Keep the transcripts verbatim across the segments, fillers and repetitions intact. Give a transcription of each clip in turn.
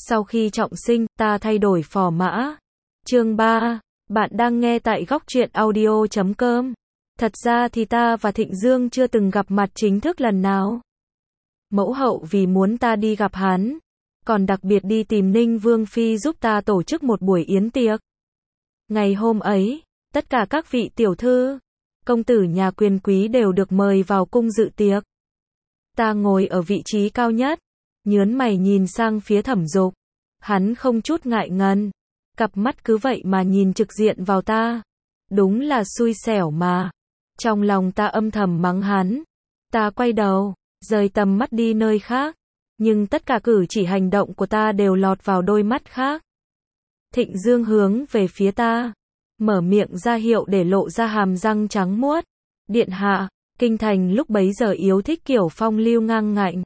Sau khi trọng sinh, ta thay đổi phò mã. Chương ba. Bạn đang nghe tại góc truyện audio chấm com. Thật ra thì ta và Thịnh Dương chưa từng gặp mặt chính thức lần nào. Mẫu hậu vì muốn ta đi gặp hắn, còn đặc biệt đi tìm Ninh Vương Phi giúp ta tổ chức một buổi yến tiệc. Ngày hôm ấy, tất cả các vị tiểu thư, công tử nhà quyền quý đều được mời vào cung dự tiệc. Ta ngồi ở vị trí cao nhất, nhớn mày nhìn sang phía Thẩm Dục. Hắn không chút ngại ngần, cặp mắt cứ vậy mà nhìn trực diện vào ta. Đúng là xui xẻo mà. Trong lòng ta âm thầm mắng hắn. Ta quay đầu, rời tầm mắt đi nơi khác, nhưng tất cả cử chỉ hành động của ta đều lọt vào đôi mắt khác. Thịnh Dương hướng về phía ta, mở miệng ra hiệu để lộ ra hàm răng trắng muốt. Điện hạ, kinh thành lúc bấy giờ yếu thích kiểu phong lưu ngang ngạnh.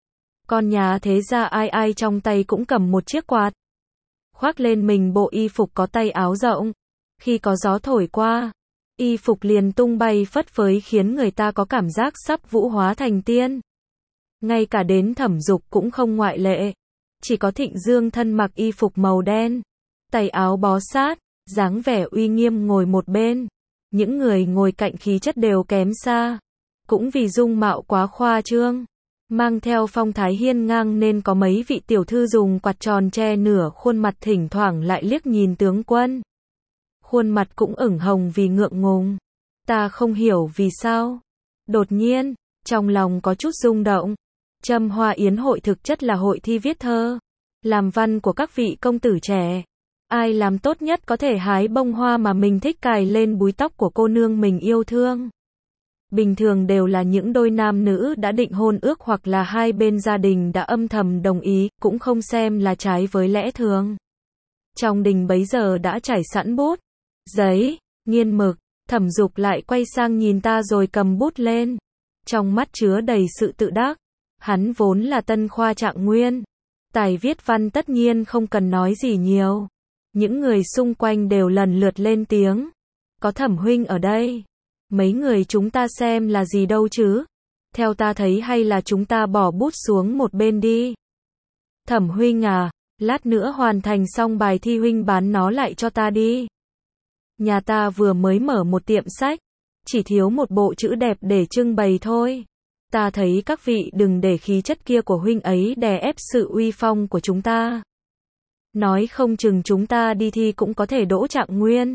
Con nhà thế gia ai ai trong tay cũng cầm một chiếc quạt, khoác lên mình bộ y phục có tay áo rộng. Khi có gió thổi qua, y phục liền tung bay phất phới khiến người ta có cảm giác sắp vũ hóa thành tiên. Ngay cả đến Thẩm Dục cũng không ngoại lệ. Chỉ có Thịnh Dương thân mặc y phục màu đen, tay áo bó sát, dáng vẻ uy nghiêm ngồi một bên. Những người ngồi cạnh khí chất đều kém xa, cũng vì dung mạo quá khoa trương, mang theo phong thái hiên ngang nên có mấy vị tiểu thư dùng quạt tròn che nửa khuôn mặt, thỉnh thoảng lại liếc nhìn tướng quân. Khuôn mặt cũng ửng hồng vì ngượng ngùng. Ta không hiểu vì sao. Đột nhiên, trong lòng có chút rung động. Trâm Hoa Yến hội thực chất là hội thi viết thơ, làm văn của các vị công tử trẻ. Ai làm tốt nhất có thể hái bông hoa mà mình thích cài lên búi tóc của cô nương mình yêu thương. Bình thường đều là những đôi nam nữ đã định hôn ước hoặc là hai bên gia đình đã âm thầm đồng ý, cũng không xem là trái với lẽ thường. Trong đình bấy giờ đã trải sẵn bút, giấy, nghiên mực. Thẩm Dục lại quay sang nhìn ta rồi cầm bút lên. Trong mắt chứa đầy sự tự đắc. Hắn vốn là tân khoa trạng nguyên, tài viết văn tất nhiên không cần nói gì nhiều. Những người xung quanh đều lần lượt lên tiếng. Có Thẩm huynh ở đây, mấy người chúng ta xem là gì đâu chứ. Theo ta thấy hay là chúng ta bỏ bút xuống một bên đi. Thẩm huynh à, lát nữa hoàn thành xong bài thi huynh bán nó lại cho ta đi. Nhà ta vừa mới mở một tiệm sách, chỉ thiếu một bộ chữ đẹp để trưng bày thôi. Ta thấy các vị đừng để khí chất kia của huynh ấy đè ép sự uy phong của chúng ta. Nói không chừng chúng ta đi thi cũng có thể đỗ trạng nguyên.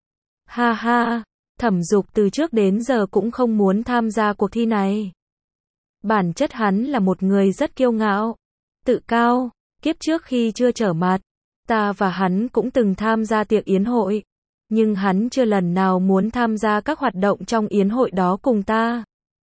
Ha ha, Thẩm Dục từ trước đến giờ cũng không muốn tham gia cuộc thi này. Bản chất hắn là một người rất kiêu ngạo, tự cao. Kiếp trước khi chưa trở mặt, ta và hắn cũng từng tham gia tiệc yến hội. Nhưng hắn chưa lần nào muốn tham gia các hoạt động trong yến hội đó cùng ta.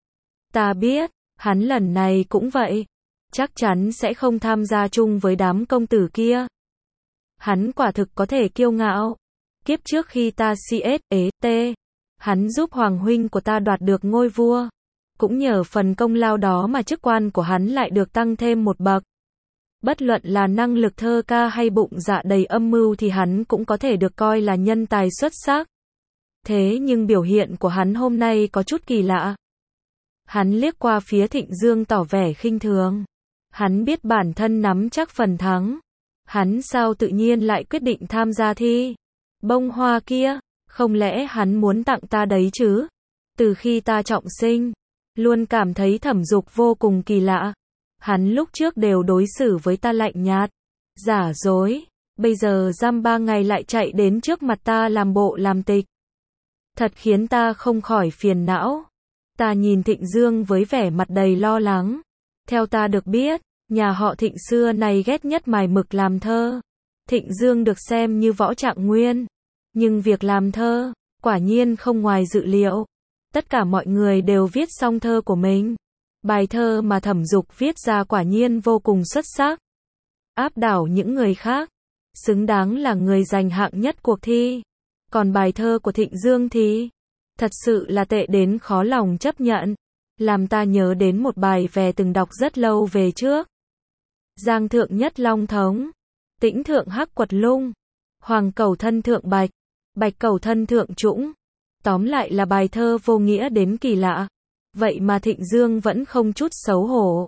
Ta biết, hắn lần này cũng vậy. Chắc chắn sẽ không tham gia chung với đám công tử kia. Hắn quả thực có thể kiêu ngạo. Kiếp trước khi ta xê ét e, hắn giúp hoàng huynh của ta đoạt được ngôi vua. Cũng nhờ phần công lao đó mà chức quan của hắn lại được tăng thêm một bậc. Bất luận là năng lực thơ ca hay bụng dạ đầy âm mưu thì hắn cũng có thể được coi là nhân tài xuất sắc. Thế nhưng biểu hiện của hắn hôm nay có chút kỳ lạ. Hắn liếc qua phía Thịnh Dương tỏ vẻ khinh thường. Hắn biết bản thân nắm chắc phần thắng. Hắn sao tự nhiên lại quyết định tham gia thi? Bông hoa kia, không lẽ hắn muốn tặng ta đấy chứ? Từ khi ta trọng sinh, luôn cảm thấy Thẩm Dục vô cùng kỳ lạ. Hắn lúc trước đều đối xử với ta lạnh nhạt, giả dối. Bây giờ dăm ba ngày lại chạy đến trước mặt ta làm bộ làm tịch. Thật khiến ta không khỏi phiền não. Ta nhìn Thịnh Dương với vẻ mặt đầy lo lắng. Theo ta được biết, nhà họ Thịnh xưa này ghét nhất mài mực làm thơ. Thịnh Dương được xem như võ trạng nguyên. Nhưng việc làm thơ, quả nhiên không ngoài dự liệu. Tất cả mọi người đều viết xong thơ của mình. Bài thơ mà Thẩm Dục viết ra quả nhiên vô cùng xuất sắc. Áp đảo những người khác. Xứng đáng là người giành hạng nhất cuộc thi. Còn bài thơ của Thịnh Dương thì thật sự là tệ đến khó lòng chấp nhận. Làm ta nhớ đến một bài về từng đọc rất lâu về trước. Giang thượng nhất long thống, tĩnh thượng hắc quật lung, hoàng cầu thân thượng bạch, bạch cầu thân thượng trũng. Tóm lại là bài thơ vô nghĩa đến kỳ lạ. Vậy mà Thịnh Dương vẫn không chút xấu hổ.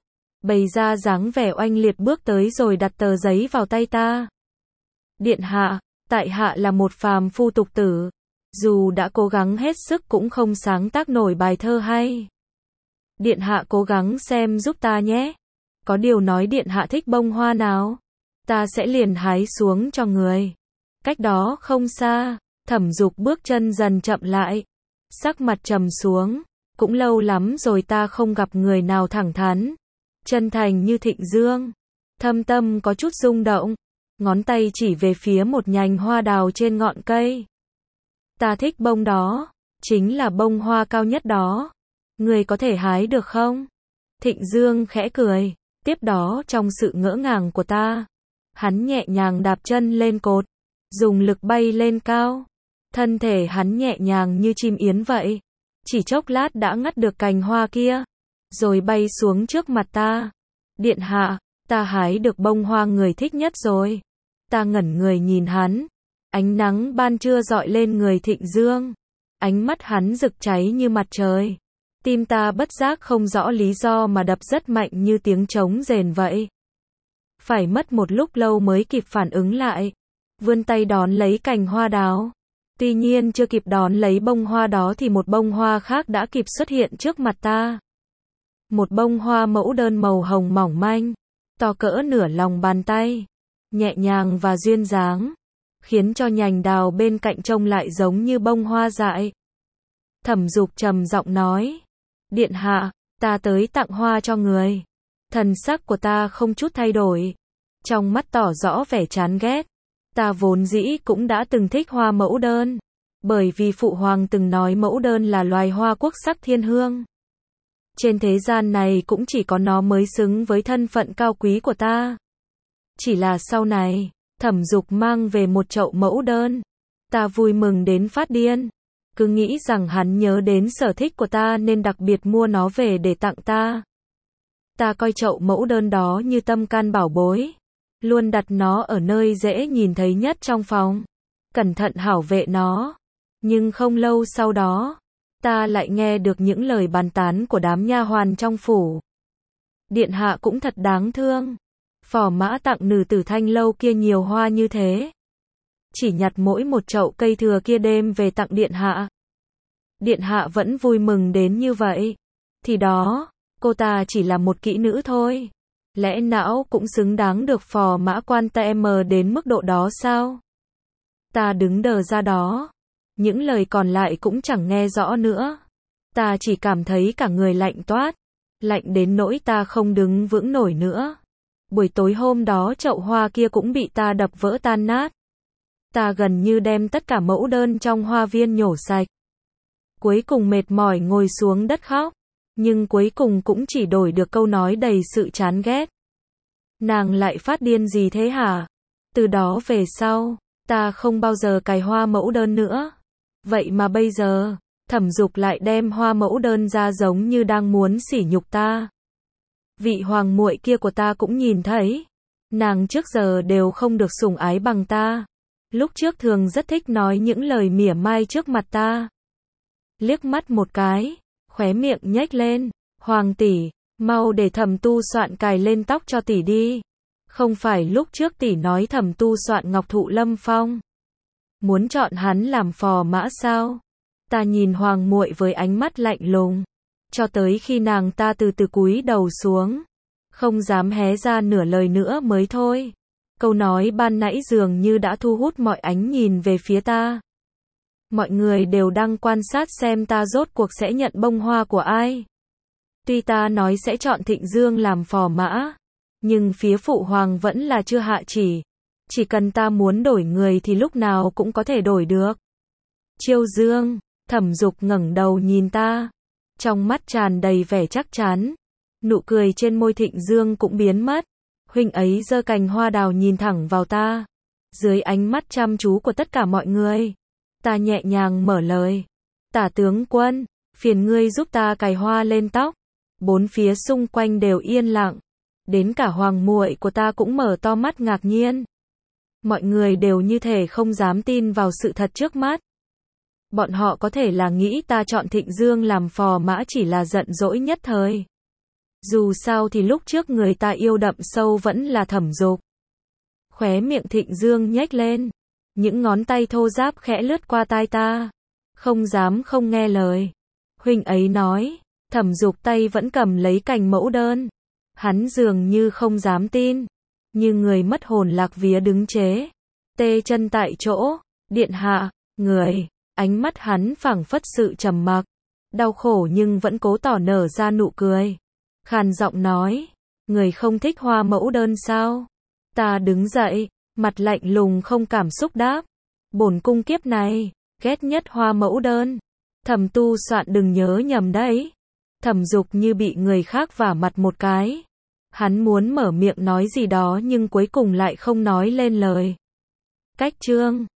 bày ra dáng vẻ oanh liệt bước tới rồi đặt tờ giấy vào tay ta. Điện hạ, tại hạ là một phàm phu tục tử, dù đã cố gắng hết sức cũng không sáng tác nổi bài thơ hay. Điện hạ cố gắng xem giúp ta nhé. Có điều nói điện hạ thích bông hoa nào, ta sẽ liền hái xuống cho người. Cách đó không xa, Thẩm Dục bước chân dần chậm lại, sắc mặt trầm xuống, cũng lâu lắm rồi ta không gặp người nào thẳng thắn, chân thành như Thịnh Dương. Thâm tâm có chút rung động, ngón tay chỉ về phía một nhành hoa đào trên ngọn cây. Ta thích bông đó, chính là bông hoa cao nhất đó. Người có thể hái được không? Thịnh Dương khẽ cười, tiếp đó trong sự ngỡ ngàng của ta, hắn nhẹ nhàng đạp chân lên cột, dùng lực bay lên cao. Thân thể hắn nhẹ nhàng như chim yến vậy, chỉ chốc lát đã ngắt được cành hoa kia, rồi bay xuống trước mặt ta. Điện hạ, ta hái được bông hoa người thích nhất rồi. Ta ngẩn người nhìn hắn, ánh nắng ban trưa rọi lên người Thịnh Dương, ánh mắt hắn rực cháy như mặt trời. Tim ta bất giác không rõ lý do mà đập rất mạnh như tiếng trống rền vậy. Phải mất một lúc lâu mới kịp phản ứng lại, vươn tay đón lấy cành hoa đào. Tuy nhiên chưa kịp đón lấy bông hoa đó thì một bông hoa khác đã kịp xuất hiện trước mặt ta. Một bông hoa mẫu đơn màu hồng mỏng manh, to cỡ nửa lòng bàn tay, nhẹ nhàng và duyên dáng, khiến cho nhành đào bên cạnh trông lại giống như bông hoa dại. Thẩm Dục trầm giọng nói, điện hạ, ta tới tặng hoa cho người. Thần sắc của ta không chút thay đổi, trong mắt tỏ rõ vẻ chán ghét. Ta vốn dĩ cũng đã từng thích hoa mẫu đơn, bởi vì phụ hoàng từng nói mẫu đơn là loài hoa quốc sắc thiên hương. Trên thế gian này cũng chỉ có nó mới xứng với thân phận cao quý của ta. Chỉ là sau này, Thẩm Dục mang về một chậu mẫu đơn, ta vui mừng đến phát điên, cứ nghĩ rằng hắn nhớ đến sở thích của ta nên đặc biệt mua nó về để tặng ta. Ta coi chậu mẫu đơn đó như tâm can bảo bối, luôn đặt nó ở nơi dễ nhìn thấy nhất trong phòng, cẩn thận bảo vệ nó. Nhưng không lâu sau đó, ta lại nghe được những lời bàn tán của đám nha hoàn trong phủ. Điện hạ cũng thật đáng thương, phò mã tặng nữ tử Thanh Lâu kia nhiều hoa như thế, chỉ nhặt mỗi một chậu cây thừa kia đem về tặng điện hạ. Điện hạ vẫn vui mừng đến như vậy, thì đó, cô ta chỉ là một kỹ nữ thôi. Lẽ não cũng xứng đáng được phò mã quan tâm đến mức độ đó sao? Ta đứng đờ ra đó, những lời còn lại cũng chẳng nghe rõ nữa. Ta chỉ cảm thấy cả người lạnh toát, lạnh đến nỗi ta không đứng vững nổi nữa. Buổi tối hôm đó chậu hoa kia cũng bị ta đập vỡ tan nát. Ta gần như đem tất cả mẫu đơn trong hoa viên nhổ sạch. Cuối cùng mệt mỏi ngồi xuống đất khóc, nhưng cuối cùng cũng chỉ đổi được câu nói đầy sự chán ghét. Nàng lại phát điên gì thế hả? Từ đó về sau, ta không bao giờ cài hoa mẫu đơn nữa. Vậy mà bây giờ, Thẩm Dục lại đem hoa mẫu đơn ra giống như đang muốn sỉ nhục ta. Vị hoàng muội kia của ta cũng nhìn thấy, nàng trước giờ đều không được sủng ái bằng ta. Lúc trước thường rất thích nói những lời mỉa mai trước mặt ta. Liếc mắt một cái, khóe miệng nhếch lên, hoàng tỷ, mau để Thẩm Tu soạn cài lên tóc cho tỷ đi. Không phải lúc trước tỷ nói Thẩm Tu soạn Ngọc Thụ Lâm Phong, muốn chọn hắn làm phò mã sao? Ta nhìn hoàng muội với ánh mắt lạnh lùng, cho tới khi nàng ta từ từ cúi đầu xuống, không dám hé ra nửa lời nữa mới thôi. Câu nói ban nãy dường như đã thu hút mọi ánh nhìn về phía ta. Mọi người đều đang quan sát xem ta rốt cuộc sẽ nhận bông hoa của ai. Tuy ta nói sẽ chọn Thịnh Dương làm phò mã, nhưng phía phụ hoàng vẫn là chưa hạ chỉ. Chỉ cần ta muốn đổi người thì lúc nào cũng có thể đổi được. Chiêu Dương, Thẩm Dục ngẩng đầu nhìn ta, trong mắt tràn đầy vẻ chắc chắn. Nụ cười trên môi Thịnh Dương cũng biến mất. Huynh ấy giơ cành hoa đào nhìn thẳng vào ta. Dưới ánh mắt chăm chú của tất cả mọi người, ta nhẹ nhàng mở lời. Tả tướng quân, phiền ngươi giúp ta cài hoa lên tóc. Bốn phía xung quanh đều yên lặng. Đến cả hoàng muội của ta cũng mở to mắt ngạc nhiên. Mọi người đều như thể không dám tin vào sự thật trước mắt. Bọn họ có thể là nghĩ ta chọn Thịnh Dương làm phò mã chỉ là giận dỗi nhất thời. Dù sao thì lúc trước người ta yêu đậm sâu vẫn là Thẩm Dục. Khóe miệng Thịnh Dương nhếch lên, những ngón tay thô ráp khẽ lướt qua tai ta. Không dám không nghe lời. Huynh ấy nói, Thẩm Dục tay vẫn cầm lấy cành mẫu đơn. Hắn dường như không dám tin, như người mất hồn lạc vía đứng chế, tê chân tại chỗ. Điện hạ, người, ánh mắt hắn phảng phất sự trầm mặc, đau khổ nhưng vẫn cố tỏ nở ra nụ cười. Khàn giọng nói, người không thích hoa mẫu đơn sao? Ta đứng dậy, mặt lạnh lùng không cảm xúc đáp, bổn cung kiếp này, ghét nhất hoa mẫu đơn. Thẩm tu soạn đừng nhớ nhầm đấy. Thẩm Dục như bị người khác vả mặt một cái. Hắn muốn mở miệng nói gì đó nhưng cuối cùng lại không nói lên lời. Cách chương